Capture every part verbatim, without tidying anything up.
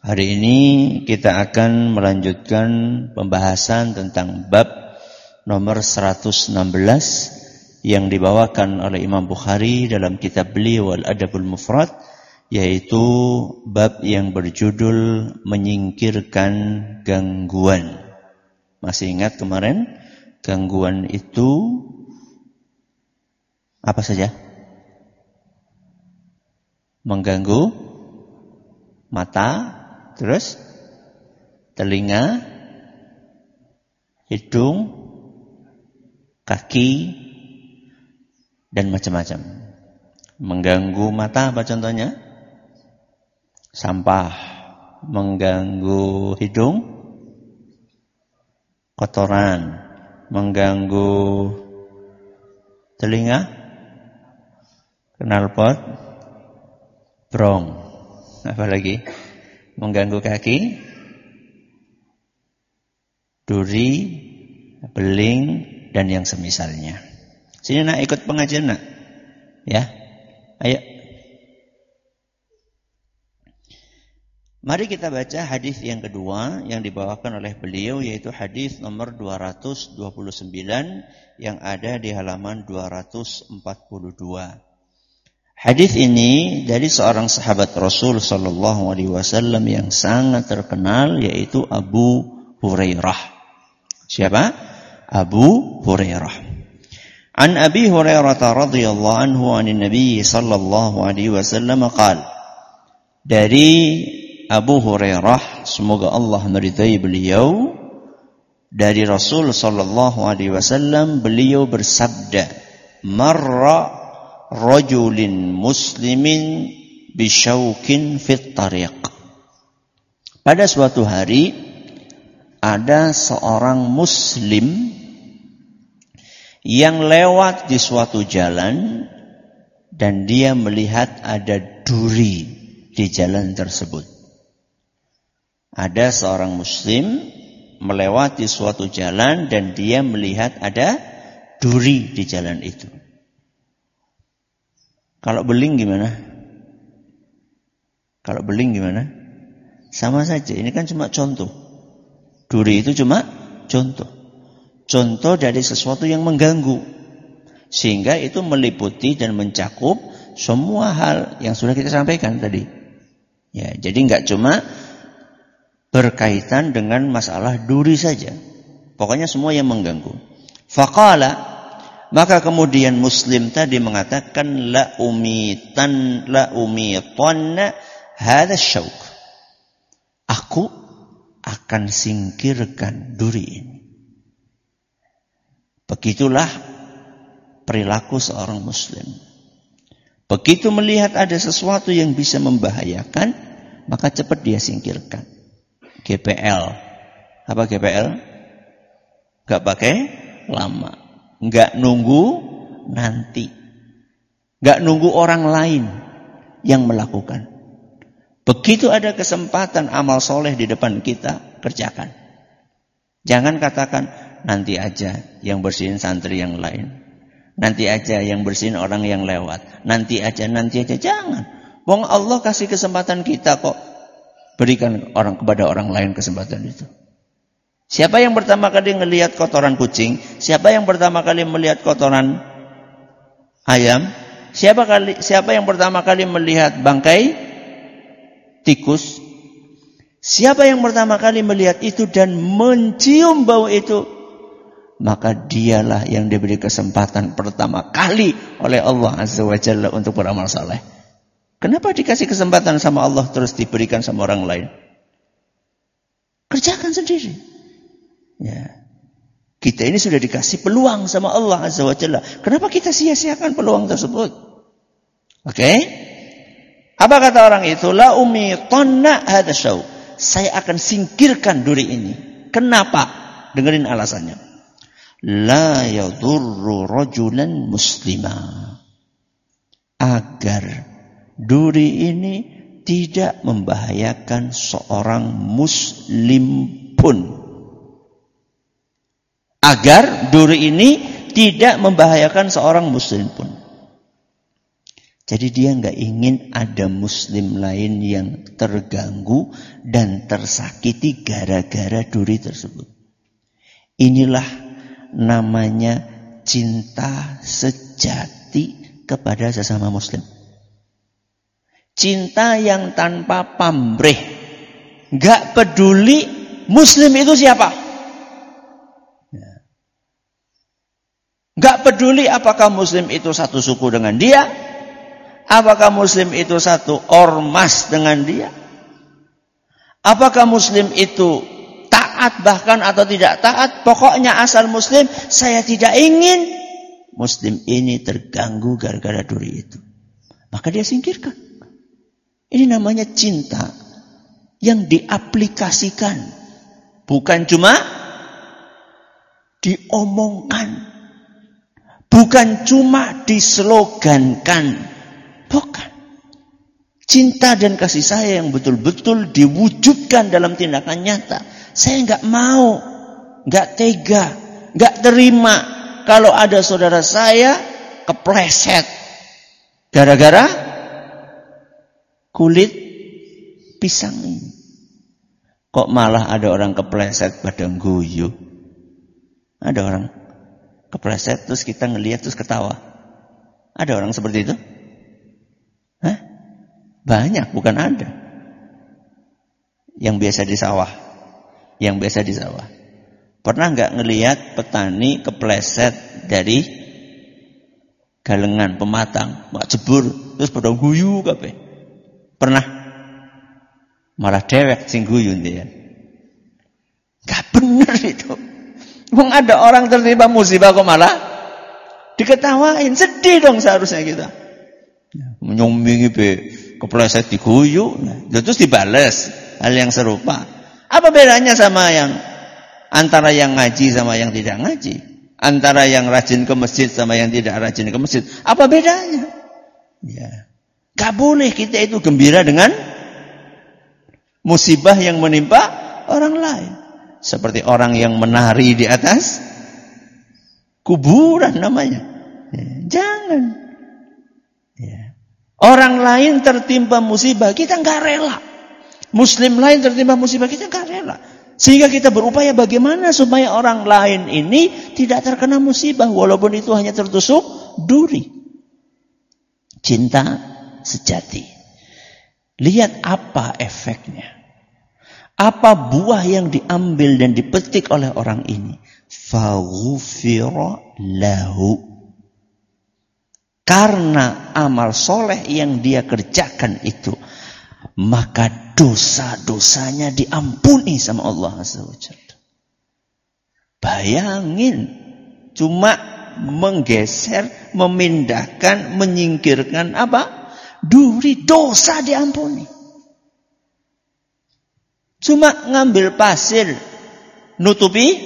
Hari ini kita akan melanjutkan pembahasan tentang bab nomor seratus enam belas yang dibawakan oleh Imam Bukhari dalam kitab beliau Al-Adabul Mufrad, yaitu bab yang berjudul menyingkirkan gangguan. Masih ingat kemarin? Gangguan itu apa saja? Mengganggu mata, terus telinga, hidung, kaki, dan macam-macam. Mengganggu mata apa contohnya? Sampah. Mengganggu hidung, kotoran. Mengganggu telinga, knalpot, brong. Apa lagi? Mengganggu kaki, duri, beling, dan yang semisalnya. Sini nak ikut pengajian nak, ya, ayo. Mari kita baca hadis yang kedua yang dibawakan oleh beliau, yaitu hadis nomor dua ratus dua puluh sembilan yang ada di halaman dua ratus empat puluh dua. Hadis ini dari seorang sahabat Rasul sallallahu alaihi wasallam yang sangat terkenal, yaitu Abu Hurairah. Siapa? Abu Hurairah. An Abi Hurairah radhiyallahu anhu anin Nabi sallallahu alaihi wasallam qala. Dari Abu Hurairah, semoga Allah meridai beliau, dari Rasul sallallahu alaihi wasallam beliau bersabda, marra rajulin muslimin bisyaukin fit tariq. Pada suatu hari ada seorang muslim yang lewat di suatu jalan dan dia melihat ada duri di jalan tersebut. Ada seorang muslim melewati suatu jalan dan dia melihat ada duri di jalan itu. Kalau beling gimana? Kalau beling gimana? Sama saja, ini kan cuma contoh. Duri itu cuma contoh. Contoh dari sesuatu yang mengganggu. Sehingga itu meliputi dan mencakup semua hal yang sudah kita sampaikan tadi. Ya, jadi enggak cuma berkaitan dengan masalah duri saja. Pokoknya semua yang mengganggu. Faqala, maka kemudian muslim tadi mengatakan, la umitan la umitanna hadha syauk. Aku akan singkirkan duri ini. Begitulah perilaku seorang muslim. Begitu melihat ada sesuatu yang bisa membahayakan, maka cepat dia singkirkan. G P L. Apa G P L? Gak pakai lama. Enggak nunggu nanti. Enggak nunggu orang lain yang melakukan. Begitu ada kesempatan amal soleh di depan kita, kerjakan. Jangan katakan, nanti aja yang bersihin santri yang lain. Nanti aja yang bersihin orang yang lewat. Nanti aja, nanti aja. Jangan. Wong Allah kasih kesempatan kita kok. Berikan orang kepada orang lain kesempatan itu. Siapa yang pertama kali melihat kotoran kucing? Siapa yang pertama kali melihat kotoran ayam? Siapa kali siapa yang pertama kali melihat bangkai tikus? Siapa yang pertama kali melihat itu dan mencium bau itu? Maka dialah yang diberi kesempatan pertama kali oleh Allah Azza wa Jalla untuk beramal saleh. Kenapa dikasih kesempatan sama Allah terus diberikan sama orang lain? Kerjakan sendiri. Ya. Kita ini sudah dikasih peluang sama Allah Azza wa Jalla. Kenapa kita sia-siakan peluang tersebut? Oke? Okay? Apa kata orang itu? La umitanna hadza syauk. Saya akan singkirkan duri ini. Kenapa? Dengerin alasannya. La yadurru rajulan muslima. Agar duri ini tidak membahayakan seorang muslim pun. Agar duri ini tidak membahayakan seorang muslim pun. Jadi dia nggak ingin ada muslim lain yang terganggu dan tersakiti gara-gara duri tersebut. Inilah namanya cinta sejati kepada sesama muslim. Cinta yang tanpa pamrih. Nggak peduli muslim itu siapa. Nggak peduli apakah muslim itu satu suku dengan dia, apakah muslim itu satu ormas dengan dia, apakah muslim itu taat bahkan atau tidak taat, pokoknya asal muslim, saya tidak ingin muslim ini terganggu gara-gara duri itu. Maka dia singkirkan. Ini namanya cinta yang diaplikasikan, bukan cuma diomongkan. Bukan cuma dislogankan. Bukan. Cinta dan kasih sayang yang betul-betul diwujudkan dalam tindakan nyata. Saya enggak mau, enggak tega, enggak terima kalau ada saudara saya kepleset gara-gara kulit pisang ini. Kok malah ada orang kepleset pada guyu? Ada orang kepleset terus kita ngelihat terus ketawa. Ada orang seperti itu? Hah? Banyak, bukan ada. Yang biasa di sawah. Yang biasa di sawah. Pernah nggak ngelihat petani kepleset dari galengan pematang, mak jebur terus pada guyu kabeh? Pernah? Malah dewek sing guyu dia. Gak bener itu. Wong ada orang tertimpa musibah kok malah diketawain, sedih dong seharusnya kita. Menyombingi be kepleset diguyu, nah, terus dibales hal yang serupa. Apa bedanya sama yang antara yang ngaji sama yang tidak ngaji? Antara yang rajin ke masjid sama yang tidak rajin ke masjid? Apa bedanya? Ya. Gak boleh kita itu gembira dengan musibah yang menimpa orang lain. Seperti orang yang menari di atas kuburan namanya. Ya, jangan. Ya. Orang lain tertimpa musibah, kita nggak rela. Muslim lain tertimpa musibah, kita nggak rela. Sehingga kita berupaya bagaimana supaya orang lain ini tidak terkena musibah, walaupun itu hanya tertusuk duri. Cinta sejati. Lihat apa efeknya. Apa buah yang diambil dan dipetik oleh orang ini? Faghufira lahu. Karena amal soleh yang dia kerjakan itu, maka dosa-dosanya diampuni sama Allah Azza wa Jalla. Bayangin, cuma menggeser, memindahkan, menyingkirkan apa? Duri, dosa diampuni. Cuma ngambil pasir, nutupi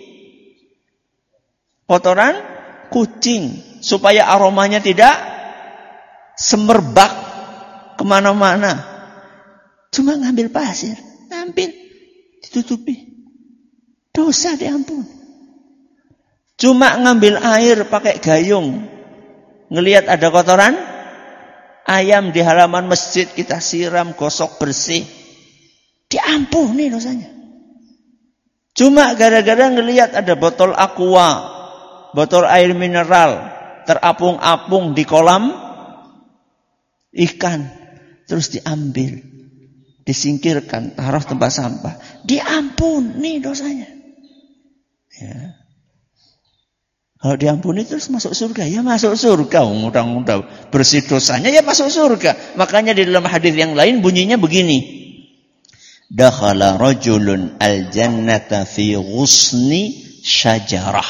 kotoran kucing, supaya aromanya tidak semerbak kemana-mana. Cuma ngambil pasir, ambil, ditutupi. Dosa diampuni. Cuma ngambil air pakai gayung, ngelihat ada kotoran ayam di halaman masjid, kita siram, gosok bersih. Diampuni dosanya. Cuma gara-gara ngelihat ada botol aqua, botol air mineral, terapung-apung di kolam ikan, terus diambil, disingkirkan, taruh tempat sampah, diampuni dosanya. Ya. Kalau diampuni terus masuk surga, ya masuk surga. Mudah-mudahan bersih dosanya, ya masuk surga. Makanya di dalam hadis yang lain bunyinya begini. Dakhala rajulun al-jannata fi ghusni syajarah.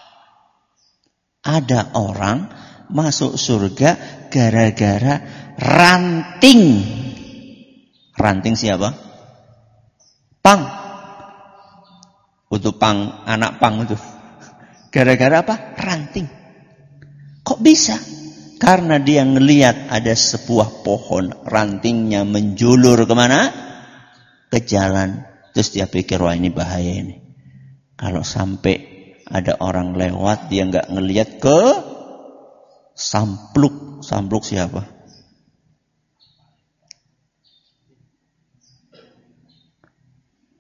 Ada orang masuk surga gara-gara ranting. Ranting siapa? Pang. Itu pang, anak pang itu. Gara-gara apa? Ranting. Kok bisa? Karena dia ngelihat ada sebuah pohon, rantingnya menjulur kemana? Ke jalan. Terus dia pikir, wah ini bahaya ini. Kalau sampai ada orang lewat, dia nggak ngelihat ke sampluk. Sampluk siapa?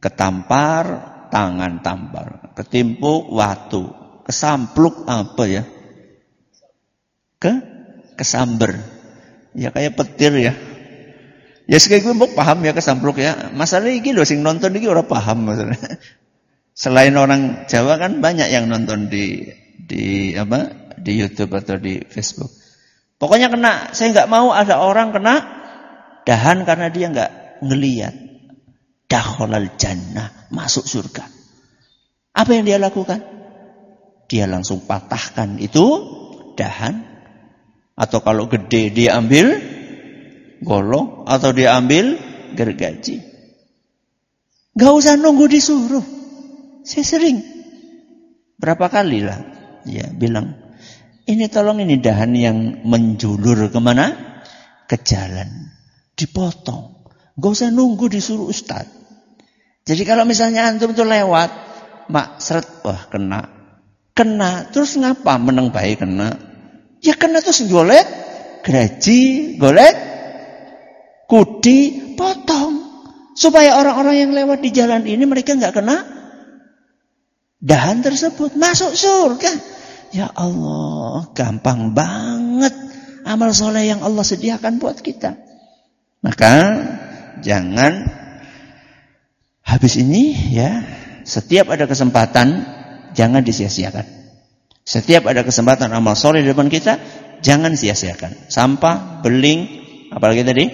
Ketampar, tangan tampar. Ketimpuk, watu. Kesampluk apa ya? Ke kesamber. Ya kayak petir ya. Ya sekali gue mau paham ya kesampluk ya. Masalahnya ini loh sing nonton ini orang paham masalahnya. Selain orang Jawa kan banyak yang nonton di di apa di YouTube atau di Facebook. Pokoknya kena. Saya nggak mau ada orang kena dahan karena dia nggak ngelihat. Dakhalal jannah, masuk surga. Apa yang dia lakukan? Dia langsung patahkan itu dahan. Atau kalau gede dia ambil golong. Atau dia ambil gergaji. Gak usah nunggu disuruh. Saya sering. Berapa kali lah. Ya bilang. Ini tolong ini dahan yang menjulur kemana? Ke jalan. Dipotong. Gak usah nunggu disuruh ustad. Jadi kalau misalnya antum itu lewat. Mak seret. Wah kena. Kena. Terus ngapa meneng baik kena? Ya kena terus golek. Geraji. Golek. Kudi. Potong. Supaya orang-orang yang lewat di jalan ini mereka gak kena dahan tersebut. Masuk surga. Ya Allah. Gampang banget. Amal soleh yang Allah sediakan buat kita. Maka jangan habis ini ya, setiap ada kesempatan jangan disia-siakan. Setiap ada kesempatan amal soleh di depan kita jangan sia-siakan. Sampah, beling, apalagi tadi?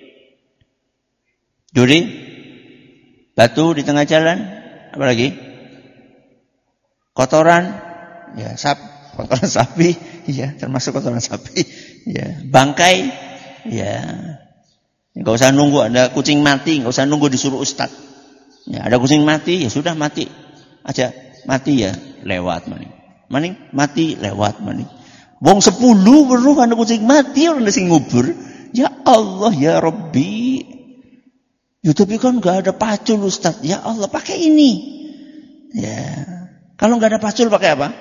Duri, batu di tengah jalan, apalagi? Kotoran, ya sap, kotoran sapi, ya termasuk kotoran sapi, ya bangkai, ya. Enggak usah nunggu ada kucing mati, enggak usah nunggu disuruh ustad. Ya, ada kucing mati, ya sudah mati. Aja mati ya, lewat maning. Maning mati lewat maning. Wong sepuluh weruh ana kucing mati orang sing ngubur. Ya Allah ya Rabbi. YouTube kan enggak ada pacul ustad. Ya Allah pakai ini. Ya. Kalau enggak ada pacul pakai apa?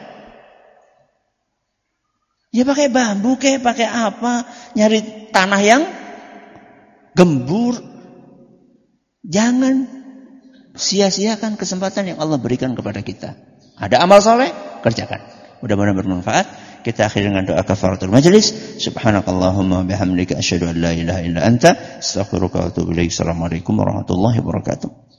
Ya pakai bambu kayak pakai apa? Nyari tanah yang gembur. Jangan sia-siakan kesempatan yang Allah berikan kepada kita. Ada amal soleh, kerjakan. Mudah-mudahan bermanfaat. Kita akhiri dengan doa kafaratul majlis. Subhanakallahumma bihamdika asyhadu an la ilaha illa anta astaghfiruka wa atubu ilaik. Assalamualaikum warahmatullahi wabarakatuh.